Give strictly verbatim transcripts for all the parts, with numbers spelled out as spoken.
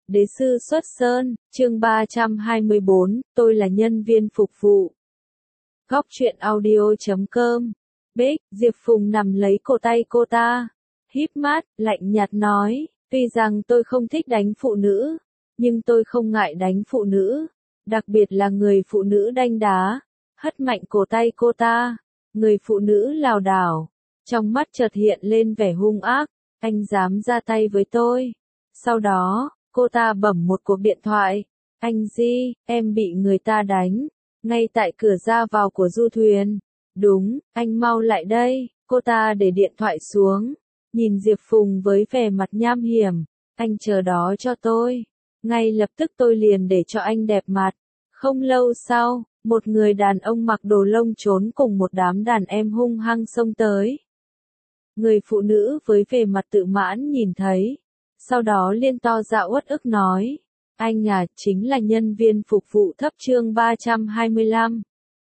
Đế sư xuất sơn, chương ba trăm hai mươi bốn, tôi là nhân viên phục vụ. Góc truyện audio chấm com. Bích, Diệp Phùng nằm lấy cổ tay cô ta. Híp mắt, lạnh nhạt nói, tuy rằng tôi không thích đánh phụ nữ, nhưng tôi không ngại đánh phụ nữ. Đặc biệt là người phụ nữ đanh đá. Hất mạnh cổ tay cô ta. Người phụ nữ lảo đảo. Trong mắt chợt hiện lên vẻ hung ác. Anh dám ra tay với tôi. Sau đó, cô ta bấm một cuộc điện thoại. Anh Di, em bị người ta đánh. Ngay tại cửa ra vào của du thuyền. Đúng, anh mau lại đây. Cô ta để điện thoại xuống. Nhìn Diệp Phùng với vẻ mặt nham hiểm. Anh chờ đó cho tôi. Ngay lập tức tôi liền để cho anh đẹp mặt. Không lâu sau, một người đàn ông mặc đồ lông trốn cùng một đám đàn em hung hăng xông tới. Người phụ nữ với vẻ mặt tự mãn nhìn thấy. Sau đó liên to dạ uất ức nói. Anh à, chính là nhân viên phục vụ thấp chương ba trăm hai mươi lăm.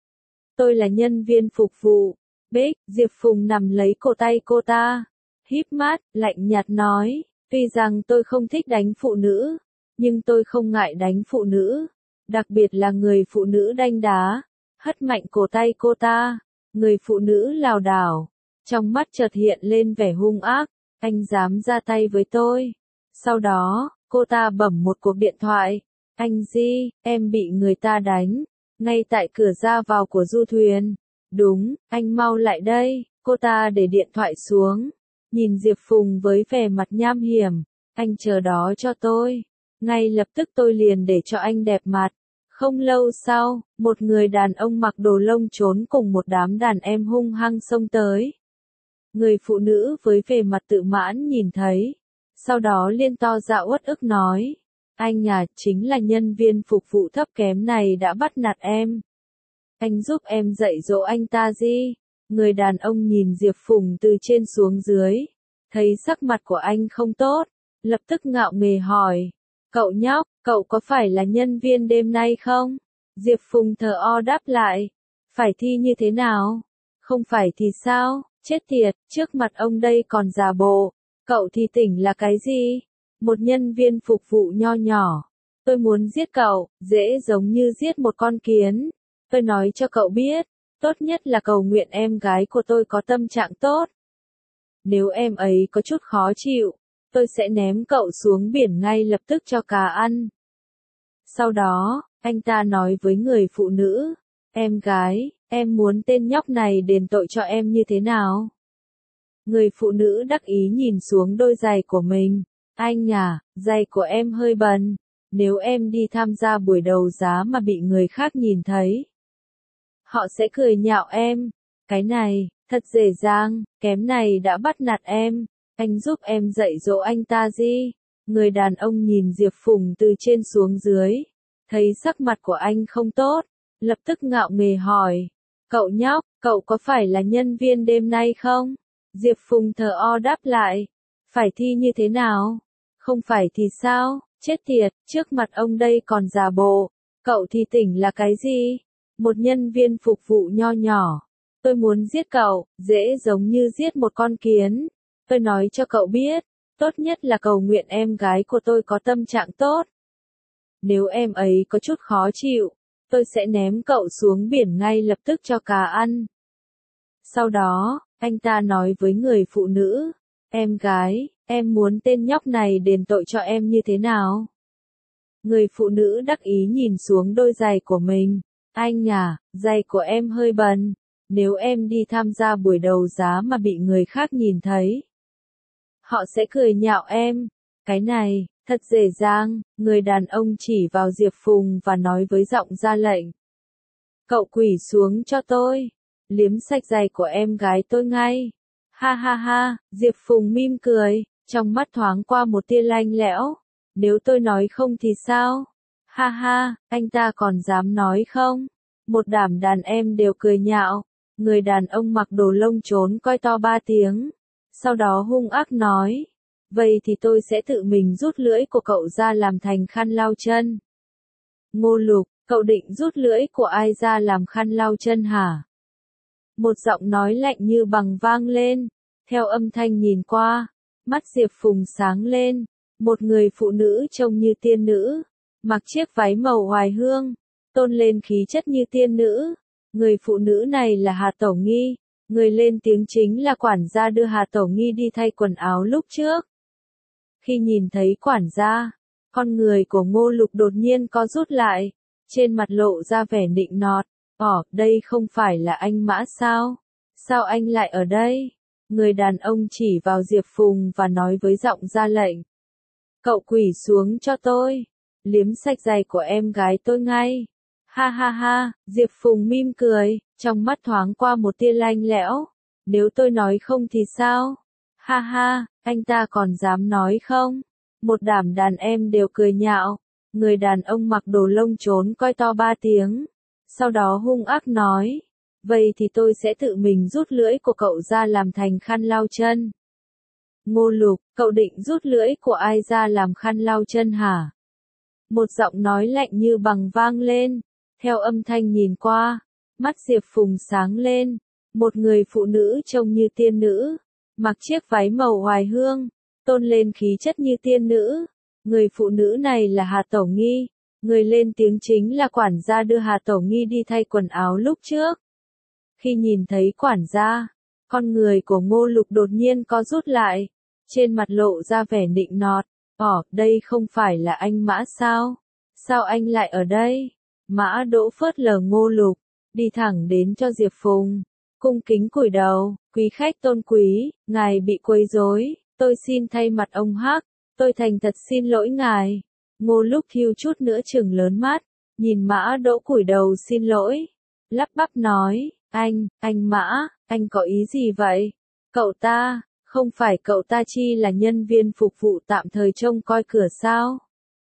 Tôi là nhân viên phục vụ. Bích, Diệp Phùng nằm lấy cổ tay cô ta. Híp mắt, lạnh nhạt nói. Tuy rằng tôi không thích đánh phụ nữ, nhưng tôi không ngại đánh phụ nữ. Đặc biệt là người phụ nữ đanh đá. Hất mạnh cổ tay cô ta. Người phụ nữ lảo đảo. Trong mắt chợt hiện lên vẻ hung ác. Anh dám ra tay với tôi. Sau đó, cô ta bấm một cuộc điện thoại. Anh Di, em bị người ta đánh. Ngay tại cửa ra vào của du thuyền. Đúng, anh mau lại đây. Cô ta để điện thoại xuống. Nhìn Diệp Phùng với vẻ mặt nham hiểm. Anh chờ đó cho tôi. Ngay lập tức tôi liền để cho anh đẹp mặt. Không lâu sau, một người đàn ông mặc đồ lông trốn cùng một đám đàn em hung hăng xông tới. Người phụ nữ với vẻ mặt tự mãn nhìn thấy. Sau đó liên to dạ uất ức nói. Anh à, chính là nhân viên phục vụ thấp kém này đã bắt nạt em. Anh giúp em dạy dỗ anh ta gì? Người đàn ông nhìn Diệp Phùng từ trên xuống dưới. Thấy sắc mặt của anh không tốt. Lập tức ngạo nghễ hỏi. Cậu nhóc, cậu có phải là nhân viên đêm nay không? Diệp Phùng thờ o đáp lại. Phải thi như thế nào? Không phải thì sao? Chết tiệt, trước mặt ông đây còn giả bộ. Cậu thì tỉnh là cái gì? Một nhân viên phục vụ nho nhỏ. Tôi muốn giết cậu, dễ giống như giết một con kiến. Tôi nói cho cậu biết, tốt nhất là cầu nguyện em gái của tôi có tâm trạng tốt. Nếu em ấy có chút khó chịu, tôi sẽ ném cậu xuống biển ngay lập tức cho cá ăn. Sau đó, anh ta nói với người phụ nữ, em gái, em muốn tên nhóc này đền tội cho em như thế nào? Người phụ nữ đắc ý nhìn xuống đôi giày của mình. Anh à, giày của em hơi bẩn. Nếu em đi tham gia buổi đấu giá mà bị người khác nhìn thấy, họ sẽ cười nhạo em. Cái này, thật dễ dàng, kém này đã bắt nạt em. Anh giúp em dạy dỗ anh ta gì? Người đàn ông nhìn Diệp Phùng từ trên xuống dưới. Thấy sắc mặt của anh không tốt. Lập tức ngạo nghễ hỏi. Cậu nhóc, cậu có phải là nhân viên đêm nay không? Diệp Phùng thờ o đáp lại. Phải thi như thế nào? Không phải thì sao? Chết tiệt, trước mặt ông đây còn giả bộ. Cậu thì tỉnh là cái gì? Một nhân viên phục vụ nho nhỏ. Tôi muốn giết cậu, dễ giống như giết một con kiến. Tôi nói cho cậu biết, tốt nhất là cầu nguyện em gái của tôi có tâm trạng tốt. Nếu em ấy có chút khó chịu, tôi sẽ ném cậu xuống biển ngay lập tức cho cá ăn. Sau đó, anh ta nói với người phụ nữ, em gái, em muốn tên nhóc này đền tội cho em như thế nào? Người phụ nữ đắc ý nhìn xuống đôi giày của mình. Anh à, giày của em hơi bẩn. Nếu em đi tham gia buổi đấu giá mà bị người khác nhìn thấy, họ sẽ cười nhạo em. Cái này, thật dễ dàng. Người đàn ông chỉ vào Diệp Phùng và nói với giọng ra lệnh. Cậu quỳ xuống cho tôi. Liếm sạch giày của em gái tôi ngay. Ha ha ha, Diệp Phùng mỉm cười, trong mắt thoáng qua một tia lạnh lẽo. Nếu tôi nói không thì sao? Ha ha, anh ta còn dám nói không? Một đám đàn em đều cười nhạo. Người đàn ông mặc đồ lông trốn coi to ba tiếng. Sau đó hung ác nói. Vậy thì tôi sẽ tự mình rút lưỡi của cậu ra làm thành khăn lau chân. Ngô Lục, cậu định rút lưỡi của ai ra làm khăn lau chân hả? Một giọng nói lạnh như bằng vang lên. Theo âm thanh nhìn qua, mắt Diệp Phùng sáng lên. Một người phụ nữ trông như tiên nữ, mặc chiếc váy màu hoài hương, tôn lên khí chất như tiên nữ. Người phụ nữ này là Hà Tẩu Nghi, người lên tiếng chính là quản gia đưa Hà Tẩu Nghi đi thay quần áo lúc trước. Khi nhìn thấy quản gia, con người của Ngô Lục đột nhiên co rút lại, trên mặt lộ ra vẻ nịnh nọt. Ồ, đây không phải là anh Mã sao? Sao anh lại ở đây? Người đàn ông chỉ vào Diệp Phùng và nói với giọng ra lệnh. Cậu quỳ xuống cho tôi, liếm sạch giày của em gái tôi ngay. Ha ha ha, Diệp Phùng mỉm cười, trong mắt thoáng qua một tia lanh lẽo. Nếu tôi nói không thì sao? Ha ha, anh ta còn dám nói không? Một đám đàn em đều cười nhạo. Người đàn ông mặc đồ lông trốn coi to ba tiếng. Sau đó hung ác nói. Vậy thì tôi sẽ tự mình rút lưỡi của cậu ra làm thành khăn lau chân. Ngô Lục, cậu định rút lưỡi của ai ra làm khăn lau chân hả? Một giọng nói lạnh như bằng vang lên. Theo âm thanh nhìn qua, mắt Diệp Phùng sáng lên. Một người phụ nữ trông như tiên nữ, mặc chiếc váy màu hoài hương, tôn lên khí chất như tiên nữ. Người phụ nữ này là Hà Tẩu Nghi, người lên tiếng chính là quản gia đưa Hà Tẩu Nghi đi thay quần áo lúc trước. Khi nhìn thấy quản gia, con người của Ngô Lục đột nhiên co rút lại, trên mặt lộ ra vẻ nịnh nọt. Ồ, đây không phải là anh Mã sao? Sao anh lại ở đây? Mã Đỗ phớt lờ Ngô Lục, đi thẳng đến cho Diệp Phùng, cung kính cúi đầu. Quý khách tôn quý, ngài bị quấy rối, tôi xin thay mặt ông Hắc, tôi thành thật xin lỗi ngài. Ngô Lục thiếu chút nữa trừng lớn mắt, nhìn Mã Đỗ cúi đầu xin lỗi, lắp bắp nói, anh, anh Mã, anh có ý gì vậy? Cậu ta, không phải cậu ta chi là nhân viên phục vụ tạm thời trông coi cửa sao?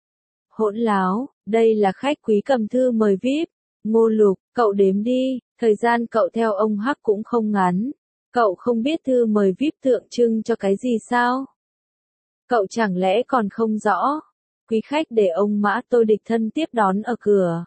Hỗn láo, đây là khách quý cầm thư mời vi ai pi. Ngô Lục, cậu đếm đi, thời gian cậu theo ông Hắc cũng không ngắn. Cậu không biết thư mời vi ai pi tượng trưng cho cái gì sao? Cậu chẳng lẽ còn không rõ? Quý khách để ông Mã tôi đích thân tiếp đón ở cửa.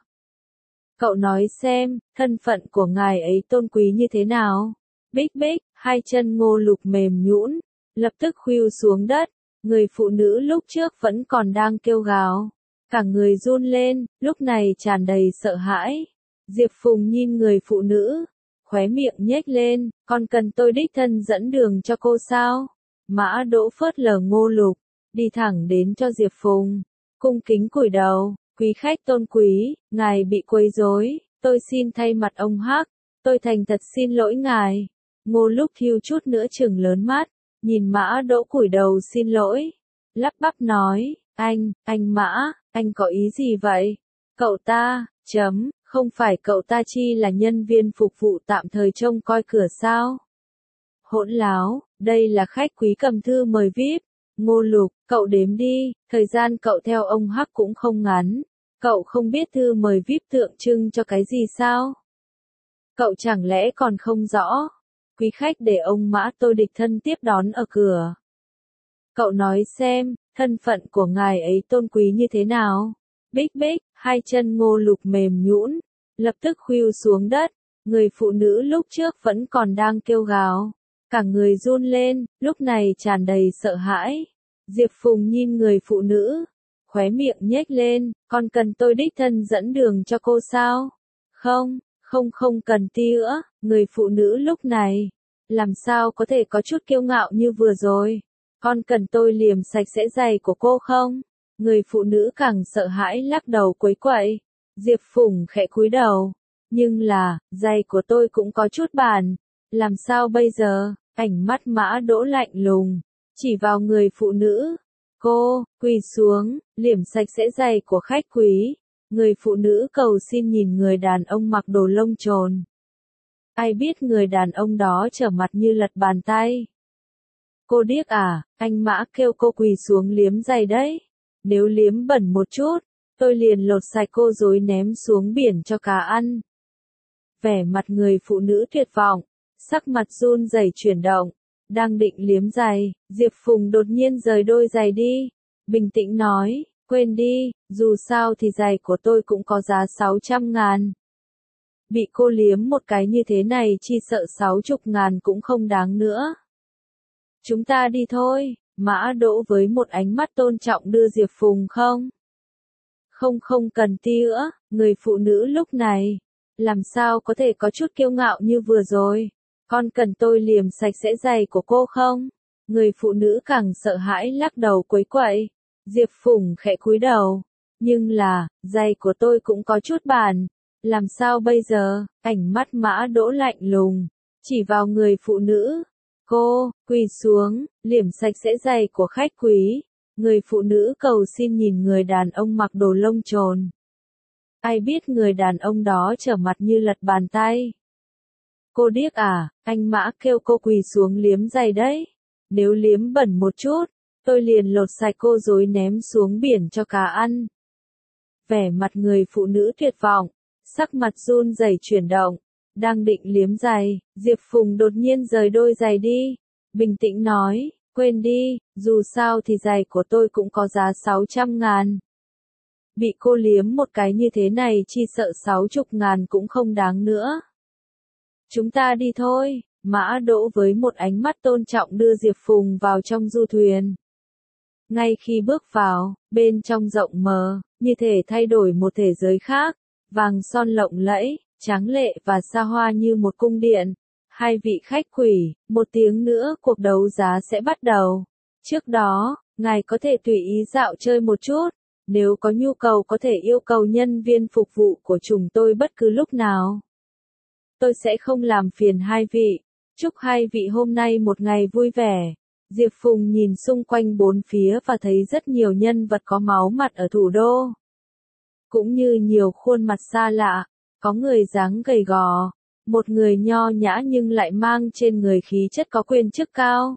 Cậu nói xem, thân phận của ngài ấy tôn quý như thế nào? Bích bích, hai chân Ngô Lục mềm nhũn, lập tức khuỵu xuống đất. Người phụ nữ lúc trước vẫn còn đang kêu gào. Cả người run lên, lúc này tràn đầy sợ hãi. Diệp Phùng nhìn người phụ nữ, khóe miệng nhếch lên, còn cần tôi đích thân dẫn đường cho cô sao? Mã Đỗ phớt lờ Ngô Lục, đi thẳng đến cho Diệp Phùng, cung kính cúi đầu. Quý khách tôn quý, ngài bị quấy rối, tôi xin thay mặt ông Hắc, tôi thành thật xin lỗi ngài. Ngô Lục thiếu chút nữa trừng lớn mắt, nhìn Mã Đỗ cúi đầu xin lỗi, lắp bắp nói, anh, anh Mã, anh có ý gì vậy? Cậu ta, chấm, không phải cậu ta chi là nhân viên phục vụ tạm thời trông coi cửa sao? Hỗn láo, đây là khách quý cầm thư mời vi ai pi. Ngô Lục, cậu đếm đi, thời gian cậu theo ông Hắc cũng không ngắn. Cậu không biết thư mời vi ai pi tượng trưng cho cái gì sao? Cậu chẳng lẽ còn không rõ? Quý khách để ông Mã tôi đích thân tiếp đón ở cửa. Cậu nói xem, thân phận của ngài ấy tôn quý như thế nào? Bích bích, hai chân Ngô Lục mềm nhũn, lập tức khuỵu xuống đất. Người phụ nữ lúc trước vẫn còn đang kêu gào. Cả người run lên, lúc này tràn đầy sợ hãi. Diệp Phùng nhìn người phụ nữ, khóe miệng nhếch lên, còn cần tôi đích thân dẫn đường cho cô sao? Không, không không cần tí nữa. Người phụ nữ lúc này, làm sao có thể có chút kiêu ngạo như vừa rồi? Con cần tôi liềm sạch sẽ giày của cô không? Người phụ nữ càng sợ hãi lắc đầu quấy quậy. Diệp Phùng khẽ cúi đầu. Nhưng là, giày của tôi cũng có chút bẩn. Làm sao bây giờ? Ánh mắt Mã Đỗ lạnh lùng, chỉ vào người phụ nữ. Cô, quỳ xuống, liềm sạch sẽ giày của khách quý. Người phụ nữ cầu xin nhìn người đàn ông mặc đồ lông trồn. Ai biết người đàn ông đó trở mặt như lật bàn tay. Cô điếc à, anh Mã kêu cô quỳ xuống liếm giày đấy. Nếu liếm bẩn một chút, tôi liền lột sạch cô rồi ném xuống biển cho cá ăn. Vẻ mặt người phụ nữ tuyệt vọng, sắc mặt run rẩy chuyển động, đang định liếm giày, Diệp Phùng đột nhiên rời đôi giày đi, bình tĩnh nói, quên đi, dù sao thì giày của tôi cũng có giá sáu trăm ngàn. Bị cô liếm một cái như thế này chi sợ sáu chục ngàn cũng không đáng nữa. Chúng ta đi thôi. Mã Đỗ với một ánh mắt tôn trọng đưa Diệp Phùng không? Không không cần tía, người phụ nữ lúc này, làm sao có thể có chút kiêu ngạo như vừa rồi? Con cần tôi liềm sạch sẽ giày của cô không? Người phụ nữ càng sợ hãi lắc đầu quấy quậy. Diệp Phùng khẽ cúi đầu. Nhưng là, giày của tôi cũng có chút bẩn. Làm sao bây giờ? Ánh mắt Mã Đỗ lạnh lùng, chỉ vào người phụ nữ. Cô, quỳ xuống, liềm sạch sẽ giày của khách quý. Người phụ nữ cầu xin nhìn người đàn ông mặc đồ lông trồn. Ai biết người đàn ông đó trở mặt như lật bàn tay. Cô điếc à, anh Mã kêu cô quỳ xuống liếm giày đấy. Nếu liếm bẩn một chút, tôi liền lột sạch cô rồi ném xuống biển cho cá ăn. Vẻ mặt người phụ nữ tuyệt vọng, sắc mặt run rẩy chuyển động, đang định liếm giày, Diệp Phùng đột nhiên rời đôi giày đi, bình tĩnh nói, quên đi, dù sao thì giày của tôi cũng có giá sáu trăm ngàn. Bị cô liếm một cái như thế này chi sợ sáu chục ngàn cũng không đáng nữa. Chúng ta đi thôi, Mã Đỗ với một ánh mắt tôn trọng đưa Diệp Phùng vào trong du thuyền. Ngay khi bước vào, bên trong rộng mờ, như thể thay đổi một thế giới khác, vàng son lộng lẫy, tráng lệ và xa hoa như một cung điện. Hai vị khách quỷ, một tiếng nữa cuộc đấu giá sẽ bắt đầu. Trước đó, ngài có thể tùy ý dạo chơi một chút, nếu có nhu cầu có thể yêu cầu nhân viên phục vụ của chúng tôi bất cứ lúc nào. Tôi sẽ không làm phiền hai vị. Chúc hai vị hôm nay một ngày vui vẻ. Diệp Phùng nhìn xung quanh bốn phía và thấy rất nhiều nhân vật có máu mặt ở thủ đô. Cũng như nhiều khuôn mặt xa lạ, có người dáng gầy gò, một người nho nhã nhưng lại mang trên người khí chất có quyền chức cao.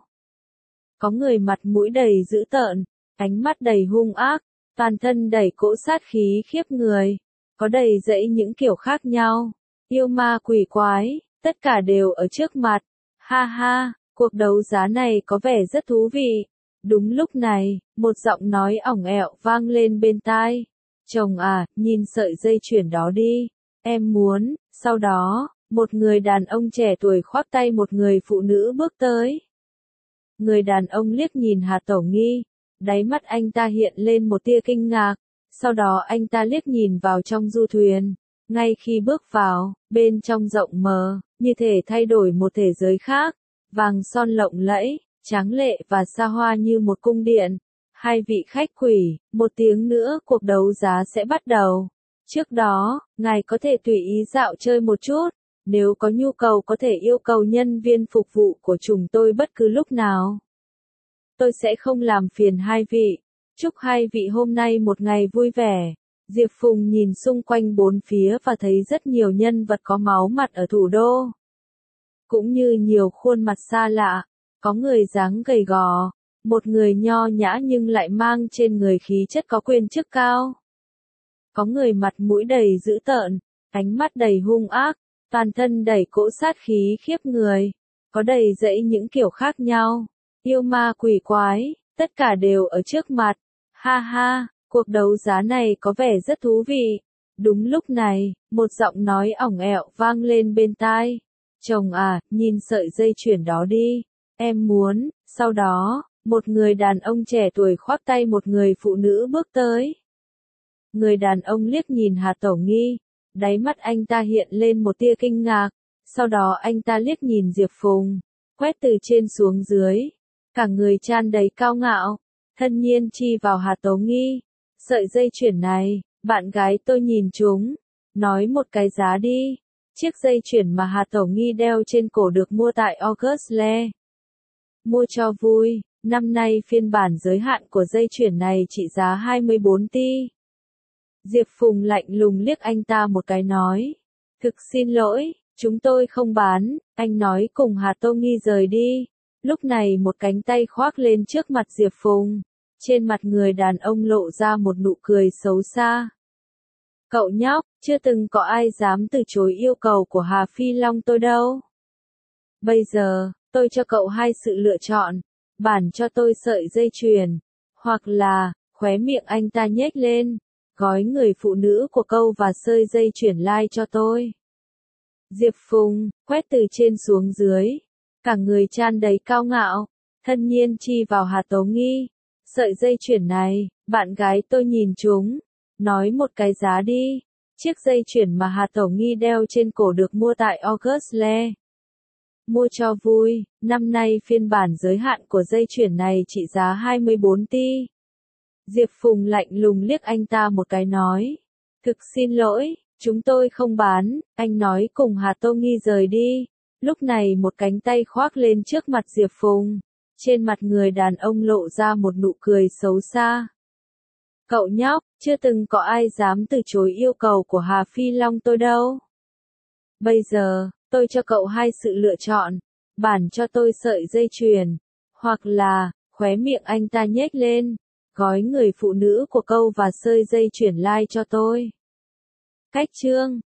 Có người mặt mũi đầy dữ tợn, ánh mắt đầy hung ác, toàn thân đầy cỗ sát khí khiếp người, có đầy dẫy những kiểu khác nhau, yêu ma quỷ quái, tất cả đều ở trước mặt. Ha ha, cuộc đấu giá này có vẻ rất thú vị. Đúng lúc này, một giọng nói ỏng ẹo vang lên bên tai. Chồng à, nhìn sợi dây chuyền đó đi, em muốn. Sau đó, một người đàn ông trẻ tuổi khoác tay một người phụ nữ bước tới. Người đàn ông liếc nhìn Hà Tổ Nghi, đáy mắt anh ta hiện lên một tia kinh ngạc, sau đó anh ta liếc nhìn vào trong du thuyền. Ngay khi bước vào, bên trong rộng mờ, như thể thay đổi một thế giới khác, vàng son lộng lẫy, tráng lệ và xa hoa như một cung điện. Hai vị khách quỷ, một tiếng nữa cuộc đấu giá sẽ bắt đầu. Trước đó, ngài có thể tùy ý dạo chơi một chút, nếu có nhu cầu có thể yêu cầu nhân viên phục vụ của chúng tôi bất cứ lúc nào. Tôi sẽ không làm phiền hai vị. Chúc hai vị hôm nay một ngày vui vẻ. Diệp Phùng nhìn xung quanh bốn phía và thấy rất nhiều nhân vật có máu mặt ở thủ đô. Cũng như nhiều khuôn mặt xa lạ, có người dáng gầy gò, một người nho nhã nhưng lại mang trên người khí chất có quyền chức cao. Có người mặt mũi đầy dữ tợn, ánh mắt đầy hung ác, toàn thân đầy cỗ sát khí khiếp người, có đầy dẫy những kiểu khác nhau, yêu ma quỷ quái, tất cả đều ở trước mặt. Ha ha, cuộc đấu giá này có vẻ rất thú vị. Đúng lúc này, một giọng nói ỏng ẹo vang lên bên tai. Chồng à, nhìn sợi dây chuyền đó đi, em muốn. Sau đó, một người đàn ông trẻ tuổi khoác tay một người phụ nữ bước tới. Người đàn ông liếc nhìn Hà Tổ Nghi, đáy mắt anh ta hiện lên một tia kinh ngạc, sau đó anh ta liếc nhìn Diệp Phùng, quét từ trên xuống dưới, cả người tràn đầy cao ngạo, thân nhiên chi vào Hà Tổ Nghi. Sợi dây chuyền này, bạn gái tôi nhìn chúng, nói một cái giá đi. Chiếc dây chuyền mà Hà Tổ Nghi đeo trên cổ được mua tại Auguste. Mua cho vui, năm nay phiên bản giới hạn của dây chuyền này trị giá hai mươi bốn tỷ. Diệp Phùng lạnh lùng liếc anh ta một cái nói. Thực xin lỗi, chúng tôi không bán, anh nói cùng Hà Tô Nghi rời đi. Lúc này một cánh tay khoác lên trước mặt Diệp Phùng. Trên mặt người đàn ông lộ ra một nụ cười xấu xa. Cậu nhóc, chưa từng có ai dám từ chối yêu cầu của Hà Phi Long tôi đâu. Bây giờ, tôi cho cậu hai sự lựa chọn, bản cho tôi sợi dây chuyền, hoặc là, khóe miệng anh ta nhếch lên, gói người phụ nữ của câu và sợi dây chuyền lai cho tôi. Diệp Phùng, quét từ trên xuống dưới, cả người tràn đầy cao ngạo, Thân nhiên chi vào Hà Tố Nghi. Sợi dây chuyền này, bạn gái tôi nhìn chúng. Nói một cái giá đi. Chiếc dây chuyền mà Hà Tố Nghi đeo trên cổ được mua tại Auguste. Mua cho vui, năm nay phiên bản giới hạn của dây chuyền này trị giá hai mươi bốn tỷ. Diệp Phùng lạnh lùng liếc anh ta một cái nói. Thực xin lỗi, chúng tôi không bán, anh nói cùng Hà Tô Nghi rời đi. Lúc này một cánh tay khoác lên trước mặt Diệp Phùng. Trên mặt người đàn ông lộ ra một nụ cười xấu xa. Cậu nhóc, chưa từng có ai dám từ chối yêu cầu của Hà Phi Long tôi đâu. Bây giờ, tôi cho cậu hai sự lựa chọn. Bản cho tôi sợi dây chuyền. Hoặc là, khóe miệng anh ta nhếch lên. Gói người phụ nữ của câu và sợi dây chuyền lai cho tôi. Cách chương